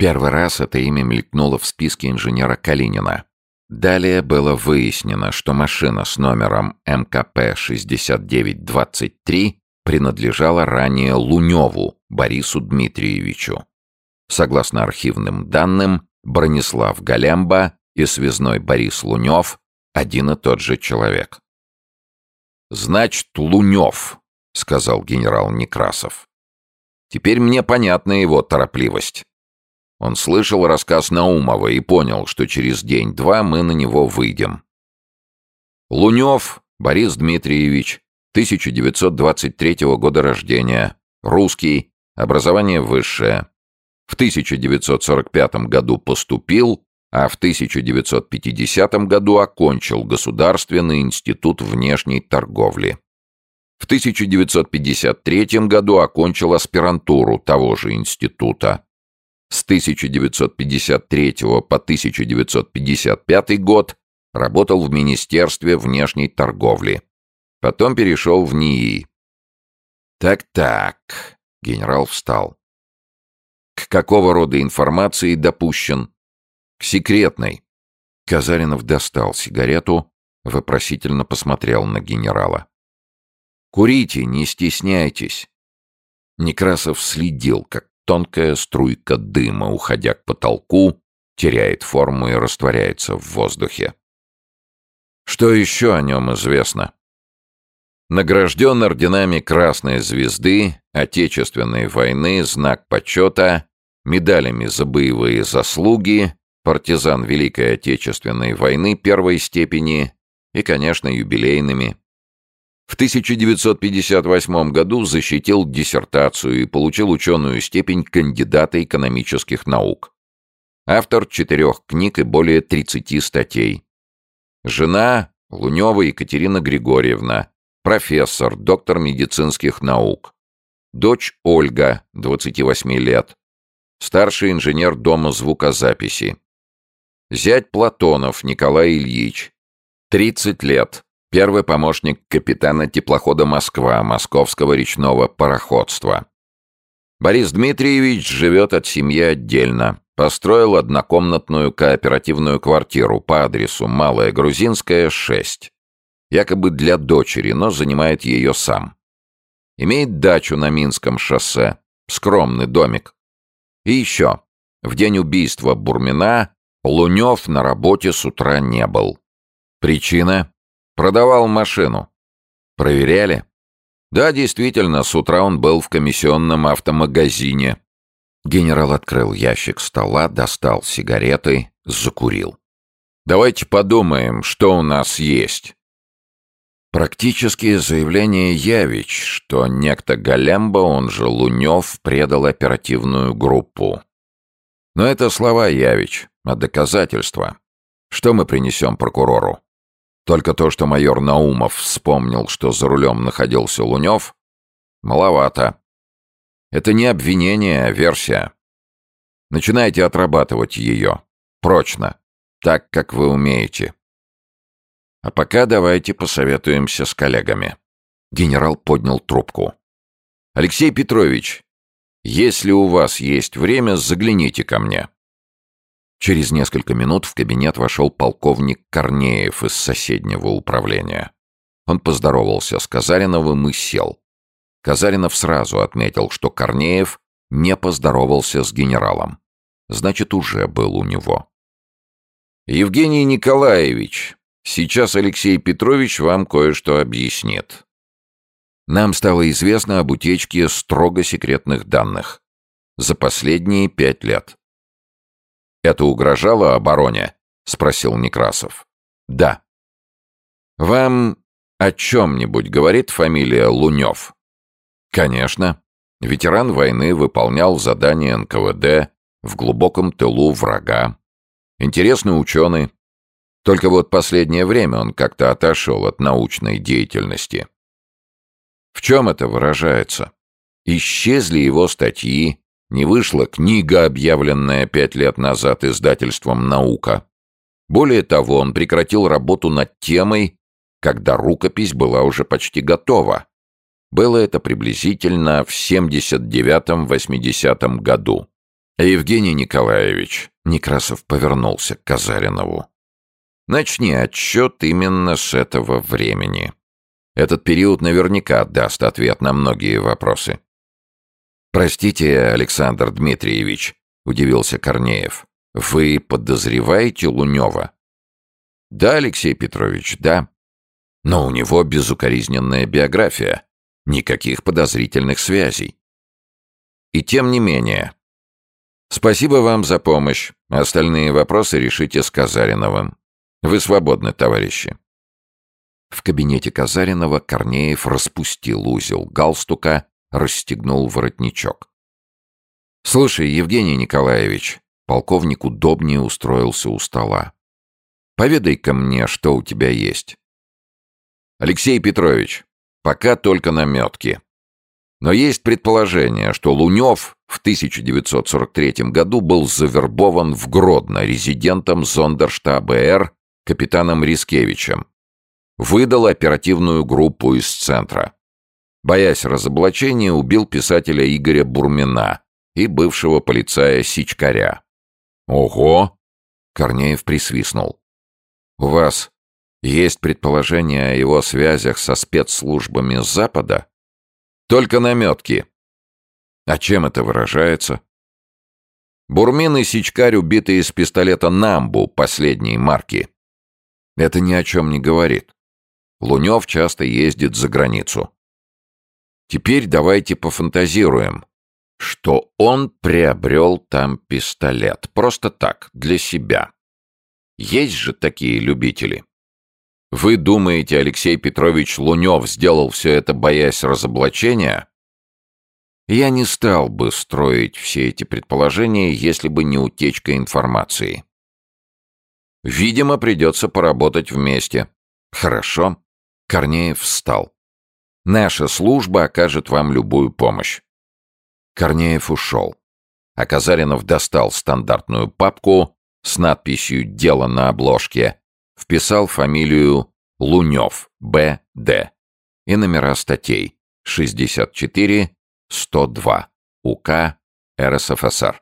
Первый раз это имя мелькнуло в списке инженера Калинина. Далее было выяснено, что машина с номером МКП-6923 принадлежала ранее Луневу Борису Дмитриевичу. Согласно архивным данным, Бронислав Големба и связной Борис Лунев — один и тот же человек. «Значит, Лунев», — сказал генерал Некрасов. «Теперь мне понятна его торопливость. Он слышал рассказ Наумова и понял, что через день-два мы на него выйдем. Лунев Борис Дмитриевич, 1923 года рождения, русский, образование высшее. В 1945 году поступил, а в 1950 году окончил Государственный институт внешней торговли. В 1953 году окончил аспирантуру того же института. С 1953 по 1955 год работал в Министерстве внешней торговли. Потом перешел в НИИ. Так, генерал встал. К какого рода информации допущен? К секретной. Казаринов достал сигарету, вопросительно посмотрел на генерала. Курите, не стесняйтесь. Некрасов следил, как тонкая струйка дыма, уходя к потолку, теряет форму и растворяется в воздухе. Что еще о нем известно? Награжден орденами Красной Звезды, Отечественной войны, Знак почета, медалями за боевые заслуги, партизан Великой Отечественной войны первой степени и, конечно, юбилейными. В 1958 году защитил диссертацию и получил ученую степень кандидата экономических наук. Автор 4 книг и более 30 статей. Жена Лунева Екатерина Григорьевна, профессор, доктор медицинских наук. Дочь Ольга, 28 лет, старший инженер дома звукозаписи. Зять Платонов Николай Ильич, 30 лет. Первый помощник капитана теплохода «Москва» Московского речного пароходства. Борис Дмитриевич живет от семьи отдельно. Построил однокомнатную кооперативную квартиру по адресу Малая Грузинская, 6. Якобы для дочери, но занимает ее сам. Имеет дачу на Минском шоссе. Скромный домик. И еще. В день убийства Бурмина Лунев на работе с утра не был. Причина? Продавал машину. Проверяли? Да, действительно, с утра он был в комиссионном автомагазине. Генерал открыл ящик стола, достал сигареты, закурил. Давайте подумаем, что у нас есть. Практические заявления Явич, что некто Големба, он же Лунев, предал оперативную группу. Но это слова Явич, а доказательства. Что мы принесем прокурору? Только то, что майор Наумов вспомнил, что за рулем находился Лунев, маловато. Это не обвинение, а версия. Начинайте отрабатывать ее. Прочно. Так, как вы умеете. А пока давайте посоветуемся с коллегами. Генерал поднял трубку. Алексей Петрович, если у вас есть время, загляните ко мне. Через несколько минут в кабинет вошел полковник Корнеев из соседнего управления. Он поздоровался с Казариновым и сел. Казаринов сразу отметил, что Корнеев не поздоровался с генералом. Значит, уже был у него. «Евгений Николаевич, сейчас Алексей Петрович вам кое-что объяснит. Нам стало известно об утечке строго секретных данных за последние 5 лет. «Это угрожало обороне?» — спросил Некрасов. «Да». «Вам о чем-нибудь говорит фамилия Лунев?» «Конечно. Ветеран войны, выполнял задание НКВД в глубоком тылу врага. Интересный ученый. Только вот последнее время он как-то отошел от научной деятельности». «В чем это выражается? Исчезли его статьи, не вышла книга, объявленная 5 лет назад издательством «Наука». Более того, он прекратил работу над темой, когда рукопись была уже почти готова. Было это приблизительно в 79-80 году. Евгений Николаевич, Некрасов повернулся к Казаринову. Начни отсчет именно с этого времени. Этот период наверняка даст ответ на многие вопросы. «Простите, Александр Дмитриевич», — удивился Корнеев, — «вы подозреваете Лунёва?» «Да, Алексей Петрович, да. Но у него безукоризненная биография, никаких подозрительных связей. И тем не менее. Спасибо вам за помощь. Остальные вопросы решите с Казариновым. Вы свободны, товарищи». В кабинете Казаринова Корнеев распустил узел галстука, расстегнул воротничок. «Слушай, Евгений Николаевич», — полковник удобнее устроился у стола, — «поведай-ка мне, что у тебя есть». «Алексей Петрович, пока только наметки. Но есть предположение, что Лунёв в 1943 году был завербован в Гродно резидентом зондерштаба Р капитаном Рискевичем. Выдал оперативную группу из центра. Боясь разоблачения, убил писателя Игоря Бурмина и бывшего полицая Сичкаря. «Ого!» — Корнеев присвистнул. «У вас есть предположение о его связях со спецслужбами Запада?» «Только наметки». «А чем это выражается?» «Бурмин и Сичкарь убиты из пистолета «Намбу» последней марки. Это ни о чем не говорит. Лунёв часто ездит за границу. Теперь давайте пофантазируем, что он приобрел там пистолет. Просто так, для себя. Есть же такие любители. Вы думаете, Алексей Петрович Лунёв сделал все это, боясь разоблачения? Я не стал бы строить все эти предположения, если бы не утечка информации. Видимо, придется поработать вместе. Хорошо. Корнеев встал. Наша служба окажет вам любую помощь. Корнеев ушел. А Казаринов достал стандартную папку с надписью «Дело» на обложке, вписал фамилию Лунёв, Б.Д. и номера статей 64-102 УК РСФСР.